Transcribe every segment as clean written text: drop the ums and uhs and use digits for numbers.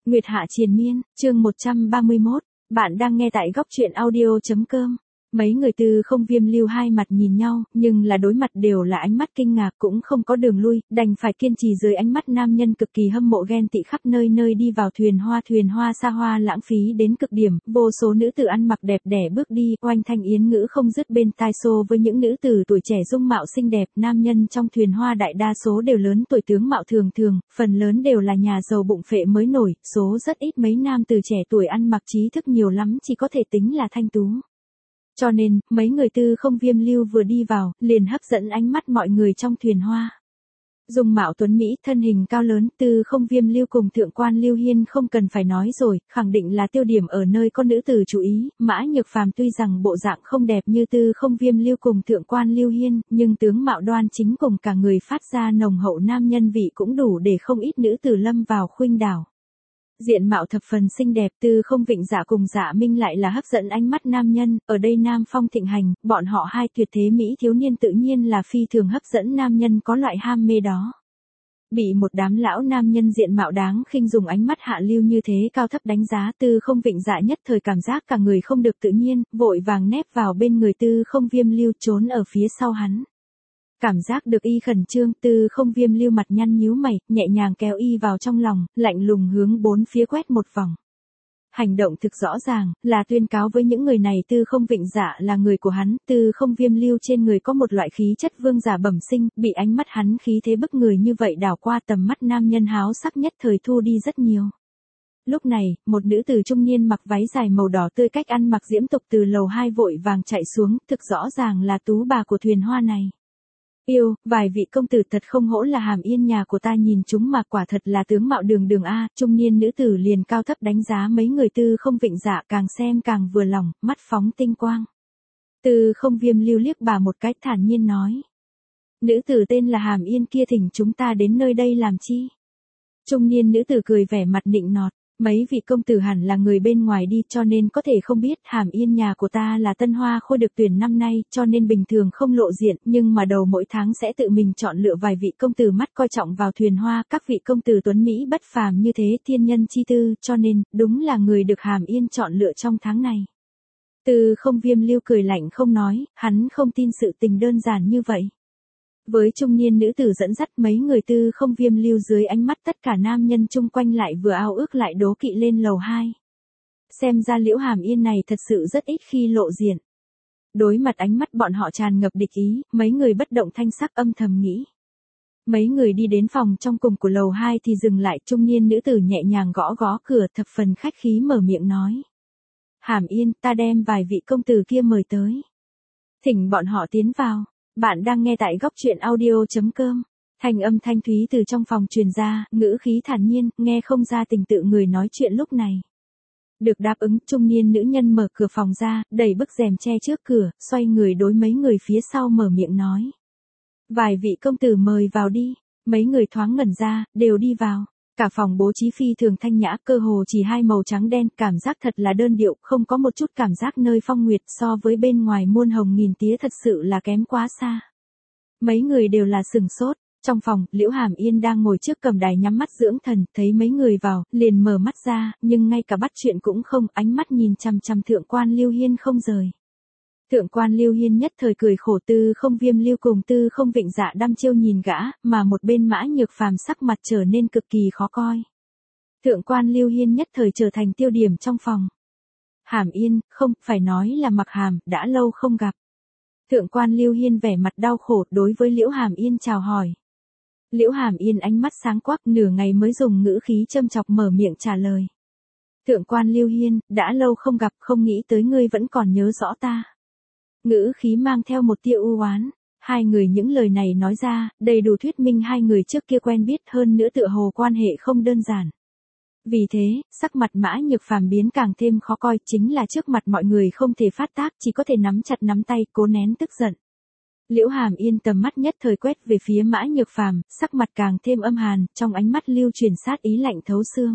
Nguyệt Hạ Triền Miên, chương 131, bạn đang nghe tại góc truyện audio.com. Mấy người Tư Không Viêm Lưu hai mặt nhìn nhau, nhưng là đối mặt đều là ánh mắt kinh ngạc, cũng không có đường lui, đành phải kiên trì dưới ánh mắt nam nhân cực kỳ hâm mộ ghen tị khắp nơi nơi đi vào thuyền hoa xa hoa lãng phí đến cực điểm, vô số nữ tử ăn mặc đẹp đẽ bước đi, oanh thanh yến ngữ không dứt bên tai xô với những nữ tử tuổi trẻ dung mạo xinh đẹp, nam nhân trong thuyền hoa đại đa số đều lớn tuổi tướng mạo thường thường, phần lớn đều là nhà giàu bụng phệ mới nổi, số rất ít mấy nam tử trẻ tuổi ăn mặc trí thức nhiều lắm chỉ có thể tính là thanh tú. Cho nên, mấy người Tư Không Viêm Lưu vừa đi vào, liền hấp dẫn ánh mắt mọi người trong thuyền hoa. Dung mạo tuấn Mỹ, thân hình cao lớn, Tư Không Viêm Lưu cùng thượng quan Lưu Hiên không cần phải nói rồi, khẳng định là tiêu điểm ở nơi có nữ tử chú ý. Mã Nhược Phàm tuy rằng bộ dạng không đẹp như Tư Không Viêm Lưu cùng thượng quan Lưu Hiên, nhưng tướng mạo đoan chính cùng cả người phát ra nồng hậu nam nhân vị cũng đủ để không ít nữ tử lâm vào khuynh đảo. Diện mạo thập phần xinh đẹp, Tư Không Vịnh Dạ cùng Dạ Minh lại là hấp dẫn ánh mắt nam nhân, ở đây nam phong thịnh hành, bọn họ hai tuyệt thế mỹ thiếu niên tự nhiên là phi thường hấp dẫn nam nhân có loại ham mê đó. Bị một đám lão nam nhân diện mạo đáng khinh dùng ánh mắt hạ lưu như thế cao thấp đánh giá, Tư Không Vịnh Dạ nhất thời cảm giác cả người không được tự nhiên, vội vàng nép vào bên người Tư Không Viêm Lưu trốn ở phía sau hắn. Cảm giác được y khẩn trương, Tư Không Viêm Lưu mặt nhăn nhíu mày, nhẹ nhàng kéo y vào trong lòng, lạnh lùng hướng bốn phía quét một vòng. Hành động thực rõ ràng, là tuyên cáo với những người này Tư Không Vịnh Dạ là người của hắn, Tư Không Viêm Lưu trên người có một loại khí chất vương giả bẩm sinh, bị ánh mắt hắn khí thế bức người như vậy đảo qua tầm mắt nam nhân háo sắc nhất thời thu đi rất nhiều. Lúc này, một nữ tử trung niên mặc váy dài màu đỏ tươi cách ăn mặc diễm tục từ lầu 2 vội vàng chạy xuống, thực rõ ràng là tú bà của thuyền hoa này. Yêu, vài vị công tử thật không hổ là Hàm Yên nhà của ta, nhìn chúng mà quả thật là tướng mạo đường đường a. Trung niên nữ tử liền cao thấp đánh giá mấy người Tư Không Vịnh Dạ, càng xem càng vừa lòng, mắt phóng tinh quang. Tư Không Viêm Lưu liếc bà một cái thản nhiên nói. Nữ tử tên là Hàm Yên kia thỉnh chúng ta đến nơi đây làm chi? Trung niên nữ tử cười vẻ mặt nịnh nọt. Mấy vị công tử hẳn là người bên ngoài đi cho nên có thể không biết, Hàm Yên nhà của ta là tân hoa khôi được tuyển năm nay cho nên bình thường không lộ diện, nhưng mà đầu mỗi tháng sẽ tự mình chọn lựa vài vị công tử mắt coi trọng vào thuyền hoa, các vị công tử tuấn Mỹ bất phàm như thế thiên nhân chi tư, cho nên, đúng là người được Hàm Yên chọn lựa trong tháng này. Tư Không Viêm Lưu cười lạnh không nói, hắn không tin sự tình đơn giản như vậy. Với trung niên nữ tử dẫn dắt mấy người Tư Không Viêm Lưu dưới ánh mắt tất cả nam nhân chung quanh lại vừa ao ước lại đố kỵ lên lầu 2. Xem ra Liễu Hàm Yên này thật sự rất ít khi lộ diện. Đối mặt ánh mắt bọn họ tràn ngập địch ý, mấy người bất động thanh sắc âm thầm nghĩ. Mấy người đi đến phòng trong cùng của lầu 2 thì dừng lại, trung niên nữ tử nhẹ nhàng gõ gõ cửa thập phần khách khí mở miệng nói. Hàm Yên, ta đem vài vị công tử kia mời tới. Thỉnh bọn họ tiến vào. Bạn đang nghe tại góc truyện audio.com. Thanh âm thanh thúy từ trong phòng truyền ra, ngữ khí thản nhiên, nghe không ra tình tự người nói chuyện lúc này. Được đáp ứng, trung niên nữ nhân mở cửa phòng ra, đẩy bức rèm che trước cửa, xoay người đối mấy người phía sau mở miệng nói. Vài vị công tử mời vào đi. Mấy người thoáng ngẩn ra, đều đi vào. Cả phòng bố trí phi thường thanh nhã, cơ hồ chỉ hai màu trắng đen, cảm giác thật là đơn điệu, không có một chút cảm giác nơi phong nguyệt, so với bên ngoài muôn hồng nghìn tía thật sự là kém quá xa. Mấy người đều là sừng sốt. Trong phòng, Liễu Hàm Yên đang ngồi trước cầm đài nhắm mắt dưỡng thần, thấy mấy người vào, liền mở mắt ra, nhưng ngay cả bắt chuyện cũng không, ánh mắt nhìn chằm chằm thượng quan Lưu Hiên không rời. Thượng quan Lưu Hiên nhất thời cười khổ, Tư Không Viêm Lưu cùng Tư Không Vịnh Dạ đăm chiêu nhìn gã, mà một bên Mã Nhược Phàm sắc mặt trở nên cực kỳ khó coi. Thượng quan Lưu Hiên nhất thời trở thành tiêu điểm trong phòng. Hàm Yên, không, phải nói là Mặc Hàm, đã lâu không gặp. Thượng quan Lưu Hiên vẻ mặt đau khổ đối với Liễu Hàm Yên chào hỏi. Liễu Hàm Yên ánh mắt sáng quắc, nửa ngày mới dùng ngữ khí châm chọc mở miệng trả lời. Thượng quan Lưu Hiên, đã lâu không gặp, không nghĩ tới ngươi vẫn còn nhớ rõ ta. Ngữ khí mang theo một tia u oán. Hai người những lời này nói ra, đầy đủ thuyết minh hai người trước kia quen biết, hơn nữa tựa hồ quan hệ không đơn giản. Vì thế, sắc mặt Mã Nhược Phàm biến càng thêm khó coi, chính là trước mặt mọi người không thể phát tác, chỉ có thể nắm chặt nắm tay, cố nén tức giận. Liễu Hàm Yên tầm mắt nhất thời quét về phía Mã Nhược Phàm, sắc mặt càng thêm âm hàn, trong ánh mắt lưu truyền sát ý lạnh thấu xương.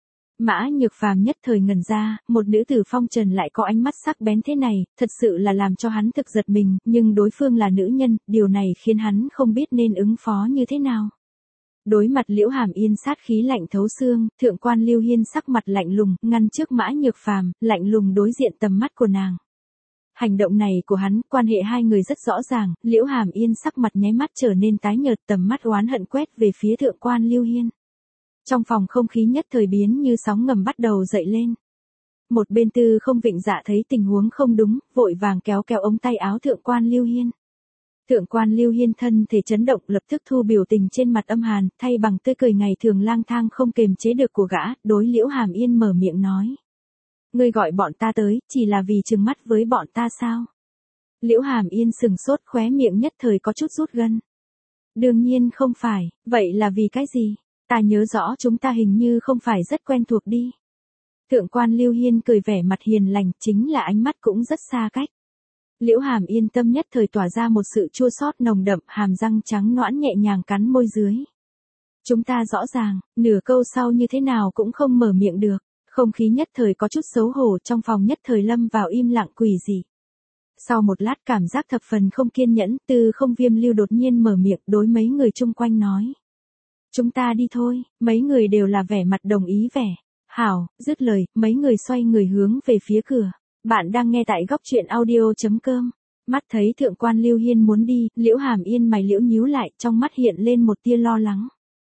Mã Nhược Phàm nhất thời ngẩn ra, một nữ tử phong trần lại có ánh mắt sắc bén thế này, thật sự là làm cho hắn thực giật mình, nhưng đối phương là nữ nhân, điều này khiến hắn không biết nên ứng phó như thế nào. Đối mặt Liễu Hàm Yên sát khí lạnh thấu xương, thượng quan Lưu Hiên sắc mặt lạnh lùng, ngăn trước Mã Nhược Phàm, lạnh lùng đối diện tầm mắt của nàng. Hành động này của hắn, quan hệ hai người rất rõ ràng, Liễu Hàm Yên sắc mặt nháy mắt trở nên tái nhợt, tầm mắt oán hận quét về phía thượng quan Lưu Hiên. Trong phòng không khí nhất thời biến như sóng ngầm bắt đầu dậy lên. Một bên Tư Không Vịnh Dạ thấy tình huống không đúng, vội vàng kéo kéo ống tay áo thượng quan Lưu Hiên. Thượng quan Lưu Hiên thân thể chấn động, lập tức thu biểu tình trên mặt âm hàn, thay bằng tươi cười ngày thường lang thang không kềm chế được của gã, đối Liễu Hàm Yên mở miệng nói. Ngươi gọi bọn ta tới, chỉ là vì trừng mắt với bọn ta sao? Liễu Hàm Yên sừng sốt, khóe miệng nhất thời có chút rút gân. Đương nhiên không phải, vậy là vì cái gì? Ta nhớ rõ chúng ta hình như không phải rất quen thuộc đi. Thượng quan Lưu Hiên cười vẻ mặt hiền lành, chính là ánh mắt cũng rất xa cách. Liễu Hàm Yên tâm nhất thời tỏa ra một sự chua xót nồng đậm, hàm răng trắng nõn nhẹ nhàng cắn môi dưới. Chúng ta rõ ràng, nửa câu sau như thế nào cũng không mở miệng được, không khí nhất thời có chút xấu hổ, trong phòng nhất thời lâm vào im lặng quỷ dị. Sau một lát cảm giác thập phần không kiên nhẫn, Tư Không Viêm Lưu đột nhiên mở miệng đối mấy người chung quanh nói. Chúng ta đi thôi, mấy người đều là vẻ mặt đồng ý vẻ. Hảo, dứt lời, mấy người xoay người hướng về phía cửa. Bạn đang nghe tại góc truyện audio.com. Mắt thấy thượng quan Lưu Hiên muốn đi, Liễu Hàm Yên mày liễu nhíu lại, trong mắt hiện lên một tia lo lắng.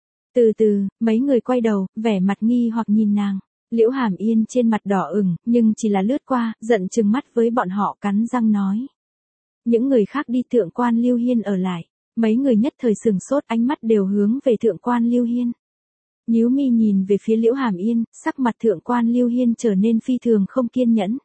Từ từ, mấy người quay đầu, vẻ mặt nghi hoặc nhìn nàng. Liễu Hàm Yên trên mặt đỏ ửng, nhưng chỉ là lướt qua, giận trừng mắt với bọn họ, cắn răng nói. Những người khác đi, thượng quan Lưu Hiên ở lại. Mấy người nhất thời sừng sốt, ánh mắt đều hướng về thượng quan Lưu Hiên. Nhíu mi nhìn về phía Liễu Hàm Yên, sắc mặt thượng quan Lưu Hiên trở nên phi thường không kiên nhẫn.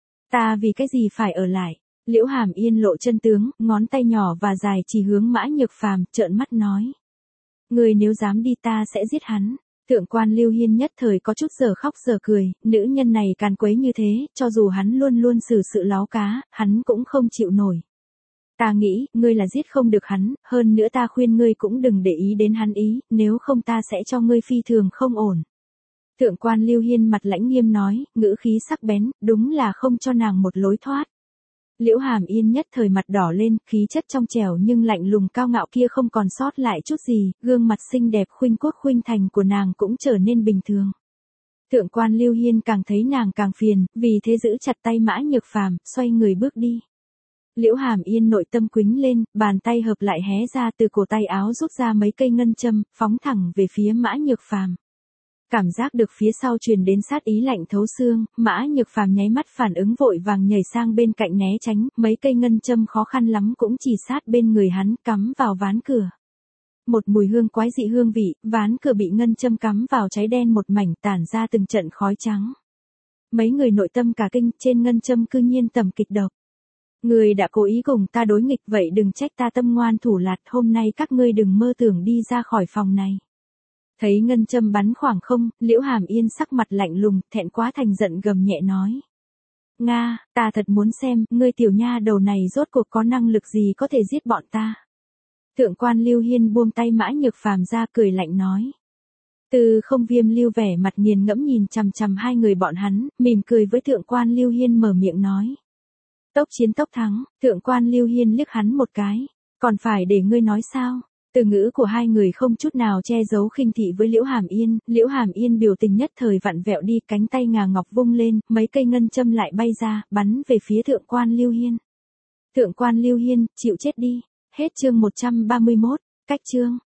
Ta vì cái gì phải ở lại? Liễu Hàm Yên lộ chân tướng, ngón tay nhỏ và dài chỉ hướng Mã Nhược Phàm, trợn mắt nói. Người nếu dám đi ta sẽ giết hắn. Thượng quan Lưu Hiên nhất thời có chút giờ khóc giờ cười, nữ nhân này càn quấy như thế, cho dù hắn luôn luôn xử sự láo cá, hắn cũng không chịu nổi. Ta nghĩ, ngươi là giết không được hắn, hơn nữa ta khuyên ngươi cũng đừng để ý đến hắn ý, nếu không ta sẽ cho ngươi phi thường không ổn. Thượng quan Lưu Hiên mặt lãnh nghiêm nói, ngữ khí sắc bén, đúng là không cho nàng một lối thoát. Liễu Hàm Yên nhất thời mặt đỏ lên, khí chất trong trẻo nhưng lạnh lùng cao ngạo kia không còn sót lại chút gì, gương mặt xinh đẹp khuynh quốc khuynh thành của nàng cũng trở nên bình thường. Thượng quan Lưu Hiên càng thấy nàng càng phiền, vì thế giữ chặt tay Mã Nhược Phàm, xoay người bước đi. Liễu Hàm Yên nội tâm quính lên, bàn tay hợp lại hé ra, từ cổ tay áo rút ra mấy cây ngân châm, phóng thẳng về phía Mã Nhược Phàm. Cảm giác được phía sau truyền đến sát ý lạnh thấu xương, Mã Nhược Phàm nháy mắt phản ứng vội vàng nhảy sang bên cạnh né tránh, mấy cây ngân châm khó khăn lắm cũng chỉ sát bên người hắn, cắm vào ván cửa. Một mùi hương quái dị hương vị, ván cửa bị ngân châm cắm vào cháy đen một mảnh, tản ra từng trận khói trắng. Mấy người nội tâm cả kinh, trên ngân châm cư nhiên tầm kịch độc. Người đã cố ý cùng ta đối nghịch, vậy đừng trách ta tâm ngoan thủ lạt, hôm nay các ngươi đừng mơ tưởng đi ra khỏi phòng này. Thấy ngân châm bắn khoảng không, Liễu Hàm Yên sắc mặt lạnh lùng, thẹn quá thành giận gầm nhẹ nói. Nga, ta thật muốn xem, ngươi tiểu nha đầu này rốt cuộc có năng lực gì có thể giết bọn ta. Thượng quan Lưu Hiên buông tay Mã Nhược Phàm ra, cười lạnh nói. Tư Không Viêm Lưu vẻ mặt nghiền ngẫm nhìn chằm chằm hai người bọn hắn, mỉm cười với thượng quan Lưu Hiên mở miệng nói. Tốc chiến tốc thắng, thượng quan Lưu Hiên liếc hắn một cái. Còn phải để ngươi nói sao? Từ ngữ của hai người không chút nào che giấu khinh thị với Liễu Hàm Yên biểu tình nhất thời vặn vẹo đi, cánh tay ngà ngọc vung lên, mấy cây ngân châm lại bay ra, bắn về phía thượng quan Lưu Hiên. Thượng quan Lưu Hiên, chịu chết đi. Hết chương 131, cách chương.